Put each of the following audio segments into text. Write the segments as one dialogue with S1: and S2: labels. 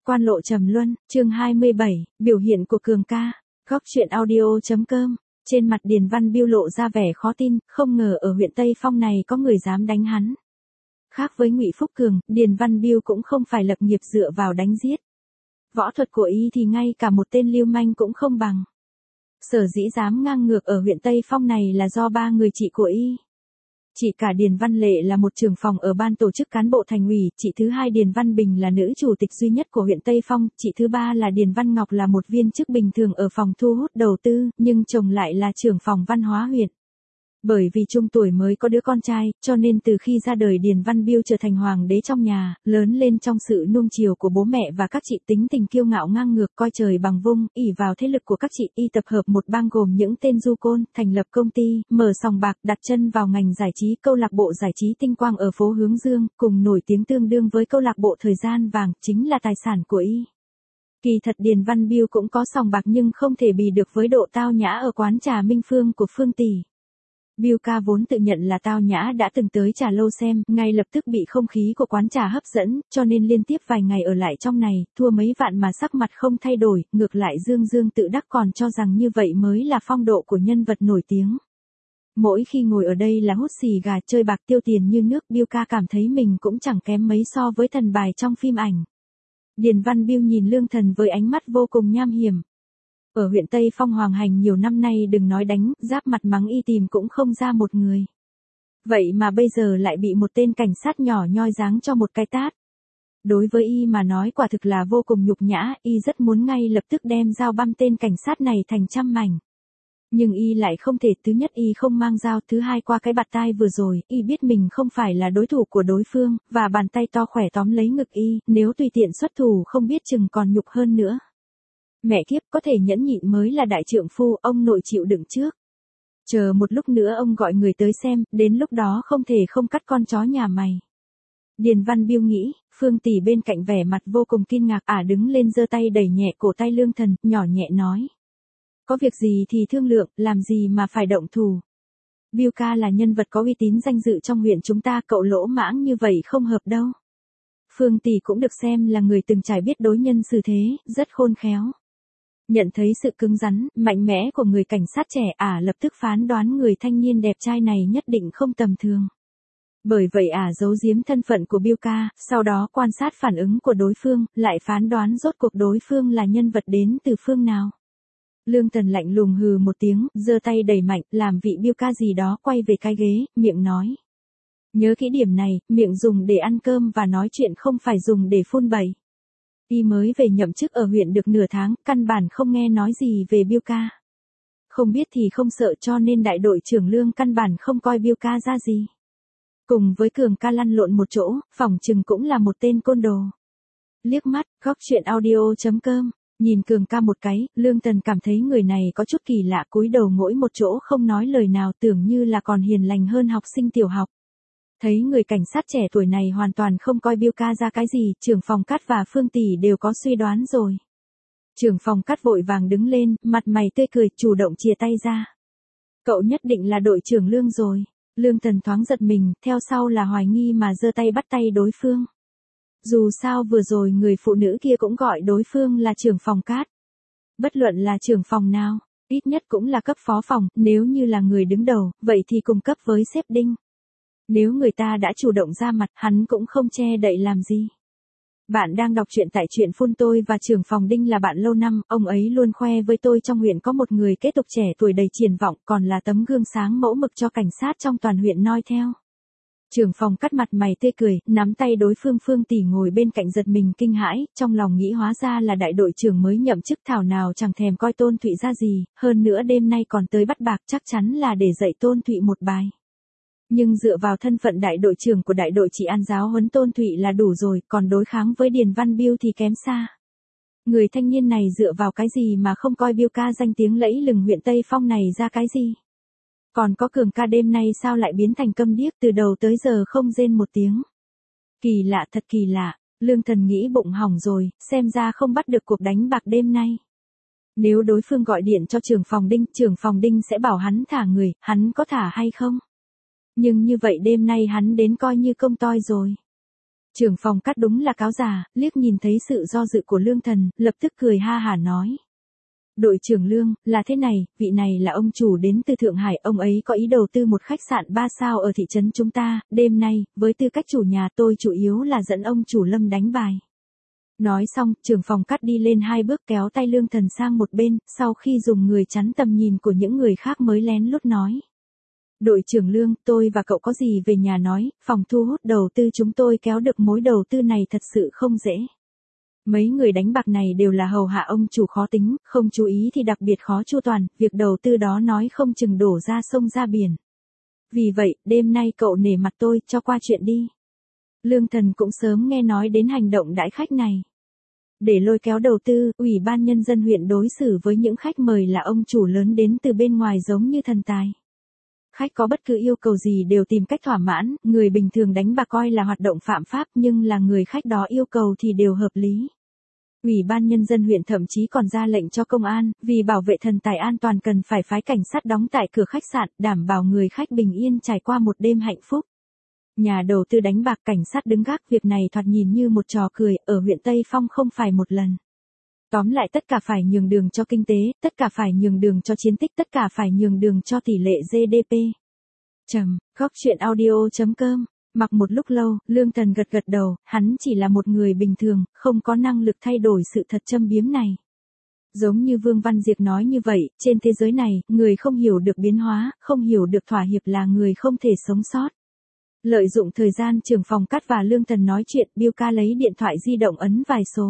S1: Quan lộ trầm luân, chương 27, biểu hiện của Cường ca. Góc truyện audio.com. Trên mặt Điền Văn Biêu lộ ra vẻ khó tin, không ngờ ở huyện Tây Phong này có người dám đánh hắn. Khác với Ngụy Phúc Cường, Điền Văn Biêu cũng không phải lập nghiệp dựa vào đánh giết. Võ thuật của y thì ngay cả một tên lưu manh cũng không bằng. Sở dĩ dám ngang ngược ở huyện Tây Phong này là do ba người chị của y. Chị cả Điền Văn Lệ là một trưởng phòng ở ban tổ chức cán bộ thành ủy, chị thứ hai Điền Văn Bình là nữ chủ tịch duy nhất của huyện Tây Phong, chị thứ ba là Điền Văn Ngọc là một viên chức bình thường ở phòng thu hút đầu tư, nhưng chồng lại là trưởng phòng văn hóa huyện. Bởi vì trung tuổi mới có đứa con trai, cho nên từ khi ra đời Điền Văn Biêu trở thành hoàng đế trong nhà, lớn lên trong sự nuông chiều của bố mẹ và các chị tính tình kiêu ngạo ngang ngược coi trời bằng vung, ỷ vào thế lực của các chị y tập hợp một bang gồm những tên du côn, thành lập công ty, mở sòng bạc, đặt chân vào ngành giải trí, câu lạc bộ giải trí Tinh Quang ở phố Hướng Dương, cùng nổi tiếng tương đương với câu lạc bộ Thời Gian Vàng, chính là tài sản của y. Kỳ thật Điền Văn Biêu cũng có sòng bạc nhưng không thể bì được với độ tao nhã ở quán trà Minh Phương của Phương tỷ. Biêu ca vốn tự nhận là tao nhã đã từng tới trà lâu xem, ngay lập tức bị không khí của quán trà hấp dẫn, cho nên liên tiếp vài ngày ở lại trong này, thua mấy vạn mà sắc mặt không thay đổi, ngược lại dương dương tự đắc còn cho rằng như vậy mới là phong độ của nhân vật nổi tiếng. Mỗi khi ngồi ở đây là hút xì gà chơi bạc tiêu tiền như nước, Biêu ca cảm thấy mình cũng chẳng kém mấy so với thần bài trong phim ảnh. Điền Văn Biêu nhìn Lương Thần với ánh mắt vô cùng nham hiểm. Ở huyện Tây Phong hoàng hành nhiều năm nay đừng nói đánh, giáp mặt mắng y tìm cũng không ra một người. Vậy mà bây giờ lại bị một tên cảnh sát nhỏ nhoi giáng cho một cái tát. Đối với y mà nói quả thực là vô cùng nhục nhã, y rất muốn ngay lập tức đem dao băm tên cảnh sát này thành trăm mảnh. Nhưng y lại không thể, thứ nhất y không mang dao, thứ hai qua cái bạt tai vừa rồi, y biết mình không phải là đối thủ của đối phương, và bàn tay to khỏe tóm lấy ngực y, nếu tùy tiện xuất thủ không biết chừng còn nhục hơn nữa. Mẹ kiếp, có thể nhẫn nhịn mới là đại trượng phu, ông nội chịu đựng trước. Chờ một lúc nữa ông gọi người tới xem, đến lúc đó không thể không cắt con chó nhà mày. Điền Văn Biêu nghĩ, Phương tỷ bên cạnh vẻ mặt vô cùng kinh ngạc, đứng lên giơ tay đẩy nhẹ cổ tay Lương Thần, nhỏ nhẹ nói. Có việc gì thì thương lượng, làm gì mà phải động thủ. Biêu ca là nhân vật có uy tín danh dự trong huyện chúng ta, cậu lỗ mãng như vậy không hợp đâu. Phương tỷ cũng được xem là người từng trải biết đối nhân xử thế, rất khôn khéo. Nhận thấy sự cứng rắn, mạnh mẽ của người cảnh sát trẻ, lập tức phán đoán người thanh niên đẹp trai này nhất định không tầm thường. Bởi vậy giấu giếm thân phận của Biêu ca, sau đó quan sát phản ứng của đối phương, lại phán đoán rốt cuộc đối phương là nhân vật đến từ phương nào. Lương Thần lạnh lùng hừ một tiếng, giơ tay đẩy mạnh, làm vị Biêu ca gì đó quay về cái ghế, miệng nói. Nhớ kỹ điểm này, miệng dùng để ăn cơm và nói chuyện không phải dùng để phun bậy. Y mới về nhậm chức ở huyện được nửa tháng, căn bản không nghe nói gì về Biêu ca. Không biết thì không sợ, cho nên đại đội trưởng Lương căn bản không coi Biêu ca ra gì. Cùng với Cường ca lăn lộn một chỗ, phỏng chừng cũng là một tên côn đồ. Liếc mắt, góc truyện audio.com, nhìn Cường ca một cái, Lương Tần cảm thấy người này có chút kỳ lạ, cúi đầu ngồi một chỗ không nói lời nào, tưởng như là còn hiền lành hơn học sinh tiểu học. Thấy người cảnh sát trẻ tuổi này hoàn toàn không coi Biêu ca ra cái gì, trưởng phòng Cát và Phương tỷ đều có suy đoán rồi. Trưởng phòng Cát vội vàng đứng lên, mặt mày tươi cười, chủ động chìa tay ra. Cậu nhất định là đội trưởng Lương rồi. Lương Thần thoáng giật mình, theo sau là hoài nghi mà giơ tay bắt tay đối phương. Dù sao vừa rồi người phụ nữ kia cũng gọi đối phương là trưởng phòng Cát. Bất luận là trưởng phòng nào, ít nhất cũng là cấp phó phòng, nếu như là người đứng đầu, vậy thì cùng cấp với sếp Đinh. Nếu người ta đã chủ động ra mặt, hắn cũng không che đậy làm gì. Bạn đang đọc truyện tại truyện phun, tôi và trưởng phòng Đinh là bạn lâu năm, ông ấy luôn khoe với tôi trong huyện có một người kế tục trẻ tuổi đầy triển vọng, còn là tấm gương sáng mẫu mực cho cảnh sát trong toàn huyện noi theo. Trưởng phòng Cắt mặt mày tươi cười, nắm tay đối phương. Phương tỷ ngồi bên cạnh giật mình kinh hãi, trong lòng nghĩ hóa ra là đại đội trưởng mới nhậm chức, thảo nào chẳng thèm coi Tôn Thụy ra gì, hơn nữa đêm nay còn tới bắt bạc, chắc chắn là để dạy Tôn Thụy một bài. Nhưng dựa vào thân phận đại đội trưởng của đại đội trị an giáo huấn Tôn Thụy là đủ rồi, còn đối kháng với Điền Văn Biêu thì kém xa. Người thanh niên này dựa vào cái gì mà không coi Biêu ca danh tiếng lẫy lừng huyện Tây Phong này ra cái gì? Còn có Cường ca đêm nay sao lại biến thành câm điếc, từ đầu tới giờ không rên một tiếng. Kỳ lạ, thật kỳ lạ, Lương Thần nghĩ bụng hỏng rồi, xem ra không bắt được cuộc đánh bạc đêm nay. Nếu đối phương gọi điện cho trưởng phòng Đinh sẽ bảo hắn thả người, hắn có thả hay không? Nhưng như vậy đêm nay hắn đến coi như công toi rồi. Trưởng phòng Cát đúng là cáo già, liếc nhìn thấy sự do dự của Lương Thần, lập tức cười ha hả nói. Đội trưởng Lương, là thế này, vị này là ông chủ đến từ Thượng Hải, ông ấy có ý đầu tư một khách sạn 3 sao ở thị trấn chúng ta, đêm nay, với tư cách chủ nhà tôi chủ yếu là dẫn ông chủ Lâm đánh bài. Nói xong, trưởng phòng Cát đi lên 2 bước kéo tay Lương Thần sang một bên, sau khi dùng người chắn tầm nhìn của những người khác mới lén lút nói. Đội trưởng Lương, tôi và cậu có gì về nhà nói, phòng thu hút đầu tư chúng tôi kéo được mối đầu tư này thật sự không dễ. Mấy người đánh bạc này đều là hầu hạ ông chủ khó tính, không chú ý thì đặc biệt khó chu toàn, việc đầu tư đó nói không chừng đổ ra sông ra biển. Vì vậy, đêm nay cậu nể mặt tôi, cho qua chuyện đi. Lương Thần cũng sớm nghe nói đến hành động đãi khách này. Để lôi kéo đầu tư, Ủy ban Nhân dân huyện đối xử với những khách mời là ông chủ lớn đến từ bên ngoài giống như thần tài. Khách có bất cứ yêu cầu gì đều tìm cách thỏa mãn, người bình thường đánh bạc coi là hoạt động phạm pháp nhưng là người khách đó yêu cầu thì đều hợp lý. Ủy ban Nhân dân huyện thậm chí còn ra lệnh cho công an, vì bảo vệ thần tài an toàn cần phải phái cảnh sát đóng tại cửa khách sạn, đảm bảo người khách bình yên trải qua một đêm hạnh phúc. Nhà đầu tư đánh bạc cảnh sát đứng gác, việc này thoạt nhìn như một trò cười, ở huyện Tây Phong không phải một lần. Tóm lại tất cả phải nhường đường cho kinh tế, tất cả phải nhường đường cho chiến tích, tất cả phải nhường đường cho tỷ lệ GDP. Góc chuyện audio.com. Mặc một lúc lâu, Lương Thần gật gật đầu, hắn chỉ là một người bình thường, không có năng lực thay đổi sự thật châm biếm này. Giống như Vương Văn Diệp nói như vậy, trên thế giới này, người không hiểu được biến hóa, không hiểu được thỏa hiệp là người không thể sống sót. Lợi dụng thời gian trưởng phòng Cát và Lương Thần nói chuyện, Biêu Ca lấy điện thoại di động ấn vài số.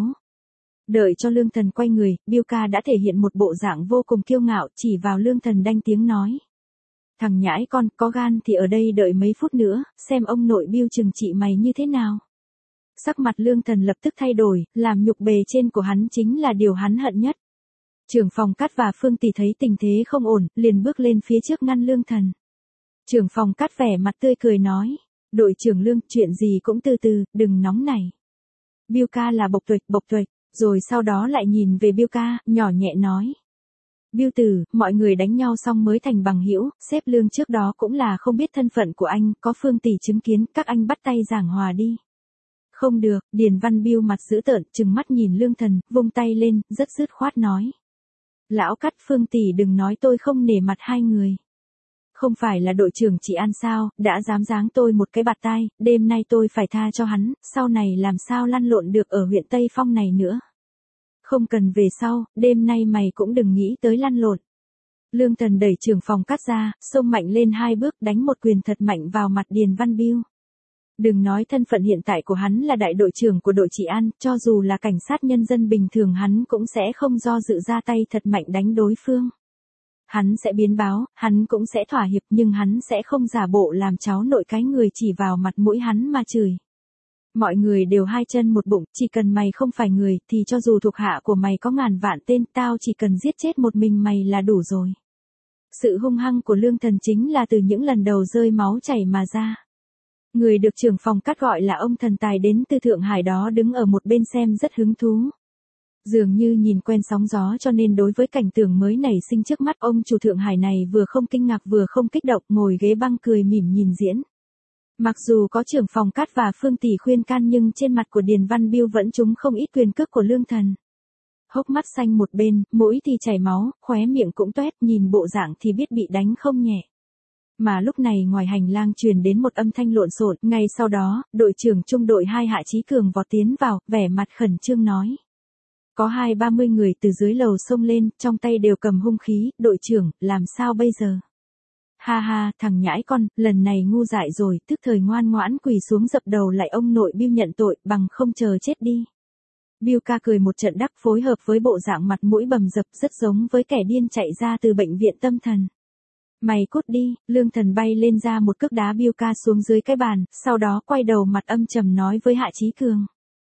S1: Đợi cho Lương Thần quay người, Biêu Ca đã thể hiện một bộ dạng vô cùng kiêu ngạo, chỉ vào Lương Thần đanh tiếng nói. Thằng nhãi con, có gan thì ở đây đợi mấy phút nữa, xem ông nội Biêu trừng trị mày như thế nào. Sắc mặt Lương Thần lập tức thay đổi, làm nhục bề trên của hắn chính là điều hắn hận nhất. Trưởng phòng Cát và Phương Tỷ thấy tình thế không ổn, liền bước lên phía trước ngăn Lương Thần. Trưởng phòng Cát vẻ mặt tươi cười nói, đội trưởng Lương, chuyện gì cũng từ từ, đừng nóng nảy. Biêu Ca là bộc tuệch, rồi sau đó lại nhìn về Biêu Ca, nhỏ nhẹ nói. Biêu tử, mọi người đánh nhau xong mới thành bằng hữu, sếp Lương trước đó cũng là không biết thân phận của anh, có Phương Tỷ chứng kiến, các anh bắt tay giảng hòa đi. Không được, Điền Văn Biêu mặt dữ tợn, trừng mắt nhìn Lương Thần, vung tay lên, rất dứt khoát nói. Lão Cát, Phương Tỷ đừng nói tôi không nể mặt hai người. Không phải là đội trưởng chị An sao, đã dám giáng tôi một cái bạt tai, đêm nay tôi phải tha cho hắn, sau này làm sao lăn lộn được ở huyện Tây Phong này nữa. Không cần về sau, đêm nay mày cũng đừng nghĩ tới lăn lộn. Lương Thần đẩy trưởng phòng Cát ra, xông mạnh lên 2 bước đánh một quyền thật mạnh vào mặt Điền Văn Biêu. Đừng nói thân phận hiện tại của hắn là đại đội trưởng của đội trị an, cho dù là cảnh sát nhân dân bình thường hắn cũng sẽ không do dự ra tay thật mạnh đánh đối phương. Hắn sẽ biến báo, hắn cũng sẽ thỏa hiệp nhưng hắn sẽ không giả bộ làm cháu nội cái người chỉ vào mặt mũi hắn mà chửi. Mọi người đều hai chân một bụng, chỉ cần mày không phải người thì cho dù thuộc hạ của mày có ngàn vạn tên tao chỉ cần giết chết một mình mày là đủ rồi. Sự hung hăng của Lương Thần chính là từ những lần đầu rơi máu chảy mà ra. Người được trưởng phòng Cát gọi là ông thần tài đến từ Thượng Hải đó đứng ở một bên xem rất hứng thú. Dường như nhìn quen sóng gió cho nên đối với cảnh tượng mới nảy sinh trước mắt ông chủ Thượng Hải này vừa không kinh ngạc vừa không kích động ngồi ghế băng cười mỉm nhìn diễn. Mặc dù có trưởng phòng Cát và Phương Tỷ khuyên can nhưng trên mặt của Điền Văn Biêu vẫn trúng không ít quyền cước của Lương Thần. Hốc mắt xanh một bên, mũi thì chảy máu, khóe miệng cũng toét, nhìn bộ dạng thì biết bị đánh không nhẹ. Mà lúc này ngoài hành lang truyền đến một âm thanh lộn xộn, ngay sau đó, đội trưởng trung đội 2 Hạ Chí Cường vọt tiến vào, vẻ mặt khẩn trương nói. Có 20-30 người từ dưới lầu xông lên, trong tay đều cầm hung khí, đội trưởng, làm sao bây giờ? Ha ha, thằng nhãi con, lần này ngu dại rồi, tức thời ngoan ngoãn quỳ xuống dập đầu lại ông nội Biêu nhận tội, bằng không chờ chết đi. Biêu ca cười một trận đắc phối hợp với bộ dạng mặt mũi bầm dập rất giống với kẻ điên chạy ra từ bệnh viện tâm thần. Mày cút đi, Lương Thần bay lên ra một cước đá Biêu ca xuống dưới cái bàn, sau đó quay đầu mặt âm trầm nói với Hạ Chí Cường.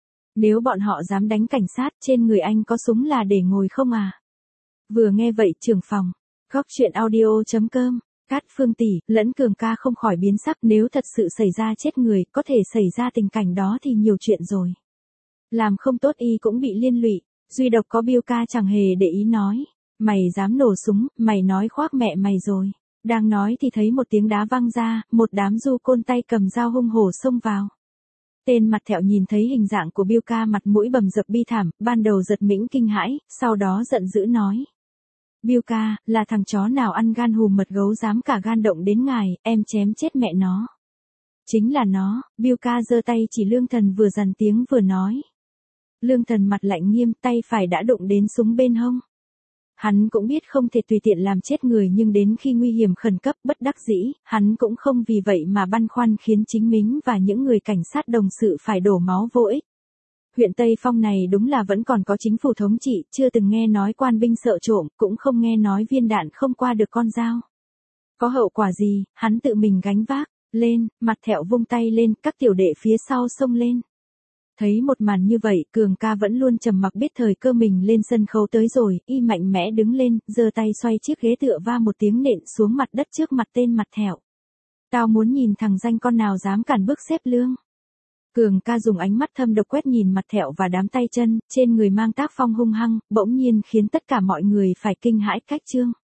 S1: Nếu bọn họ dám đánh cảnh sát, trên người anh có súng là để ngồi không à? Vừa nghe vậy trưởng phòng, góc chuyện audio.com, Cát, Phương Tỷ, lẫn Cường ca không khỏi biến sắc, nếu thật sự xảy ra chết người, có thể xảy ra tình cảnh đó thì nhiều chuyện rồi. Làm không tốt y cũng bị liên lụy, duy độc có Biêu ca chẳng hề để ý nói. Mày dám nổ súng, mày nói khoác mẹ mày rồi. Đang nói thì thấy một tiếng đá văng ra, một đám du côn tay cầm dao hung hổ xông vào. Tên mặt thẹo nhìn thấy hình dạng của Biêu ca mặt mũi bầm dập bi thảm, ban đầu giật mình kinh hãi, sau đó giận dữ nói. Biêu ca, là thằng chó nào ăn gan hùm mật gấu dám cả gan động đến ngài, em chém chết mẹ nó. Chính là nó, Biêu ca giơ tay chỉ Lương Thần vừa dằn tiếng vừa nói. Lương Thần mặt lạnh nghiêm, tay phải đã đụng đến súng bên hông. Hắn cũng biết không thể tùy tiện làm chết người, nhưng đến khi nguy hiểm khẩn cấp bất đắc dĩ, hắn cũng không vì vậy mà băn khoăn khiến chính mình và những người cảnh sát đồng sự phải đổ máu vô ích. Huyện Tây Phong này đúng là vẫn còn có chính phủ thống trị, chưa từng nghe nói quan binh sợ trộm, cũng không nghe nói viên đạn không qua được con dao. Có hậu quả gì, hắn tự mình gánh vác. Lên, mặt thẹo vung tay lên, các tiểu đệ phía sau xông lên. Thấy một màn như vậy, Cường ca vẫn luôn trầm mặc, biết thời cơ mình lên sân khấu tới rồi, y mạnh mẽ đứng lên, giơ tay xoay chiếc ghế tựa va một tiếng nện xuống mặt đất trước mặt tên mặt thẹo. Tao muốn nhìn thằng danh con nào dám cản bước xếp lương. Cường ca dùng ánh mắt thâm độc quét nhìn mặt thẹo và đám tay chân, trên người mang tác phong hung hăng, bỗng nhiên khiến tất cả mọi người phải kinh hãi cách chương.